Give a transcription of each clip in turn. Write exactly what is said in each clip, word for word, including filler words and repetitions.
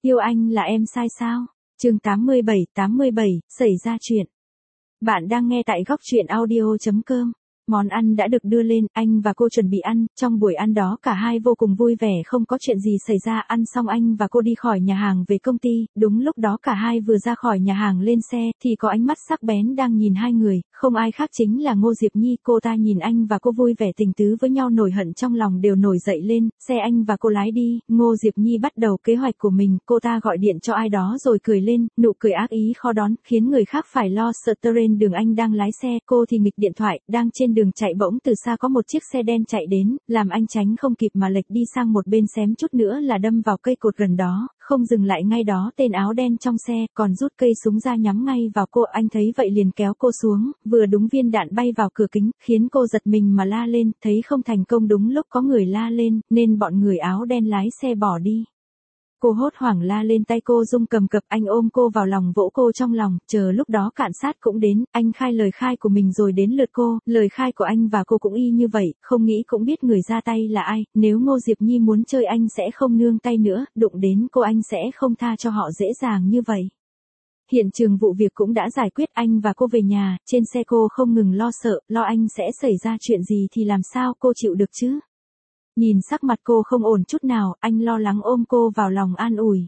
Yêu anh là em sai sao? Chương tám mươi bảy, tám mươi bảy, xảy ra chuyện. Bạn đang nghe tại góc truyện audio chấm com. Món ăn đã được đưa lên, anh và cô chuẩn bị ăn, trong buổi ăn đó cả hai vô cùng vui vẻ không có chuyện gì xảy ra. Ăn xong anh và cô đi khỏi nhà hàng về công ty, đúng lúc đó cả hai vừa ra khỏi nhà hàng lên xe, thì có ánh mắt sắc bén đang nhìn hai người, không ai khác chính là Ngô Diệp Nhi. Cô ta nhìn anh và cô vui vẻ tình tứ với nhau, nổi hận trong lòng đều nổi dậy lên. Xe anh và cô lái đi, Ngô Diệp Nhi bắt đầu kế hoạch của mình, cô ta gọi điện cho ai đó rồi cười lên, nụ cười ác ý khó đón, khiến người khác phải lo sợ. Trên đường anh đang lái xe, cô thì nghịch điện thoại, đang trên đường chạy bỗng từ xa có một chiếc xe đen chạy đến, làm anh tránh không kịp mà lệch đi sang một bên, xém chút nữa là đâm vào cây cột gần đó, không dừng lại ngay đó, tên áo đen trong xe còn rút cây súng ra nhắm ngay vào cô. Anh thấy vậy liền kéo cô xuống, vừa đúng viên đạn bay vào cửa kính, khiến cô giật mình mà la lên, thấy không thành công đúng lúc có người la lên, nên bọn người áo đen lái xe bỏ đi. Cô hốt hoảng la lên, tay cô rung cầm cập, anh ôm cô vào lòng vỗ cô trong lòng, chờ lúc đó cảnh sát cũng đến, anh khai lời khai của mình rồi đến lượt cô, lời khai của anh và cô cũng y như vậy, không nghĩ cũng biết người ra tay là ai, nếu Ngô Diệp Nhi muốn chơi anh sẽ không nương tay nữa, đụng đến cô anh sẽ không tha cho họ dễ dàng như vậy. Hiện trường vụ việc cũng đã giải quyết, anh và cô về nhà, trên xe cô không ngừng lo sợ, lo anh sẽ xảy ra chuyện gì thì làm sao cô chịu được chứ. Nhìn sắc mặt cô không ổn chút nào, anh lo lắng ôm cô vào lòng an ủi.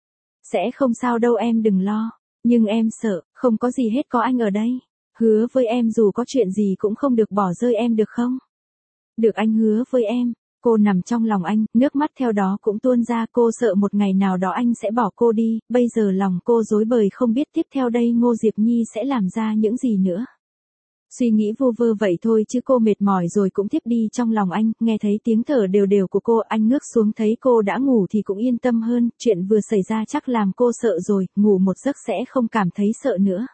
Sẽ không sao đâu em, đừng lo. Nhưng em sợ, không có gì hết, có anh ở đây. Hứa với em dù có chuyện gì cũng không được bỏ rơi em được không? Được, anh hứa với em. Cô nằm trong lòng anh, nước mắt theo đó cũng tuôn ra. Cô sợ một ngày nào đó anh sẽ bỏ cô đi, bây giờ lòng cô rối bời không biết tiếp theo đây Ngô Diệp Nhi sẽ làm ra những gì nữa. Suy nghĩ vu vơ vậy thôi chứ cô mệt mỏi rồi cũng thiếp đi trong lòng anh, nghe thấy tiếng thở đều đều của cô, anh ngước xuống thấy cô đã ngủ thì cũng yên tâm hơn, chuyện vừa xảy ra chắc làm cô sợ rồi, ngủ một giấc sẽ không cảm thấy sợ nữa.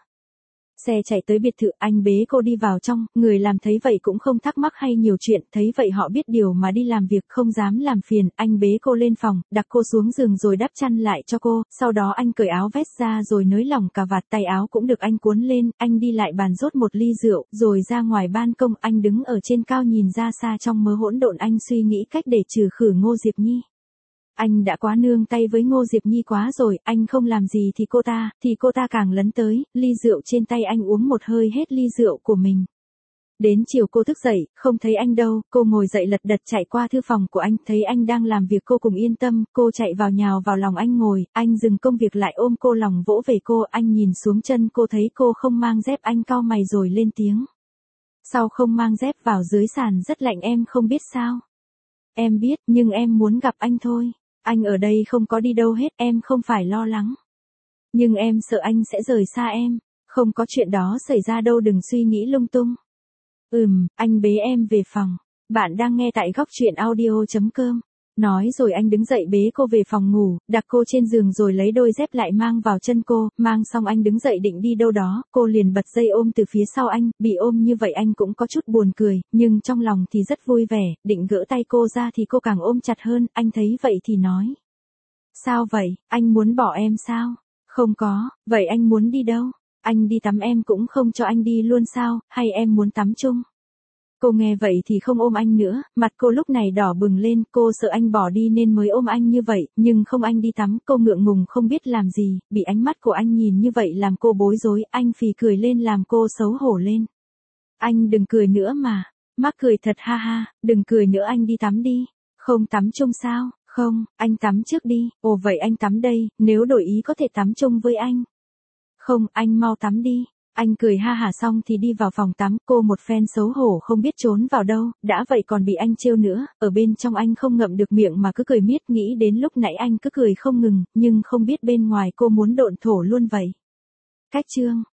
Xe chạy tới biệt thự, anh bế cô đi vào trong, người làm thấy vậy cũng không thắc mắc hay nhiều chuyện, thấy vậy họ biết điều mà đi làm việc, không dám làm phiền. Anh bế cô lên phòng, đặt cô xuống giường rồi đắp chăn lại cho cô, sau đó anh cởi áo vest ra rồi nới lỏng cà vạt, tay áo cũng được anh cuốn lên, anh đi lại bàn rót một ly rượu, rồi ra ngoài ban công. Anh đứng ở trên cao nhìn ra xa trong mớ hỗn độn, anh suy nghĩ cách để trừ khử Ngô Diệp Nhi. Anh đã quá nương tay với Ngô Diệp Nhi quá rồi, anh không làm gì thì cô ta, thì cô ta càng lấn tới, ly rượu trên tay anh uống một hơi hết ly rượu của mình. Đến chiều cô thức dậy, không thấy anh đâu, cô ngồi dậy lật đật chạy qua thư phòng của anh, thấy anh đang làm việc cô cùng yên tâm, cô chạy vào nhào vào lòng anh ngồi, anh dừng công việc lại ôm cô lòng vỗ về cô, anh nhìn xuống chân cô thấy cô không mang dép, anh cau mày rồi lên tiếng. Sao không mang dép vào, dưới sàn rất lạnh em không biết sao? Em biết, nhưng em muốn gặp anh thôi. Anh ở đây không có đi đâu hết, em không phải lo lắng. Nhưng em sợ anh sẽ rời xa em. Không có chuyện đó xảy ra đâu, đừng suy nghĩ lung tung. Ừm, anh bế em về phòng. Bạn đang nghe tại góc truyện audio chấm com. Nói rồi anh đứng dậy bế cô về phòng ngủ, đặt cô trên giường rồi lấy đôi dép lại mang vào chân cô, mang xong anh đứng dậy định đi đâu đó, cô liền bật dây ôm từ phía sau anh, bị ôm như vậy anh cũng có chút buồn cười, nhưng trong lòng thì rất vui vẻ, định gỡ tay cô ra thì cô càng ôm chặt hơn, anh thấy vậy thì nói. Sao vậy, anh muốn bỏ em sao? Không có, vậy anh muốn đi đâu? Anh đi tắm em cũng không cho anh đi luôn sao, hay em muốn tắm chung? Cô nghe vậy thì không ôm anh nữa, mặt cô lúc này đỏ bừng lên, cô sợ anh bỏ đi nên mới ôm anh như vậy, nhưng không anh đi tắm, cô ngượng ngùng không biết làm gì, bị ánh mắt của anh nhìn như vậy làm cô bối rối, anh phì cười lên làm cô xấu hổ lên. Anh đừng cười nữa mà, mắc cười thật ha ha, đừng cười nữa, anh đi tắm đi. Không tắm chung sao? Không, anh tắm trước đi. Ồ vậy anh tắm đây, nếu đổi ý có thể tắm chung với anh. Không, anh mau tắm đi. Anh cười ha hả xong thì đi vào phòng tắm, cô một phen xấu hổ không biết trốn vào đâu, đã vậy còn bị anh trêu nữa, ở bên trong anh không ngậm được miệng mà cứ cười miết, nghĩ đến lúc nãy anh cứ cười không ngừng, nhưng không biết bên ngoài cô muốn độn thổ luôn vậy. Cách chương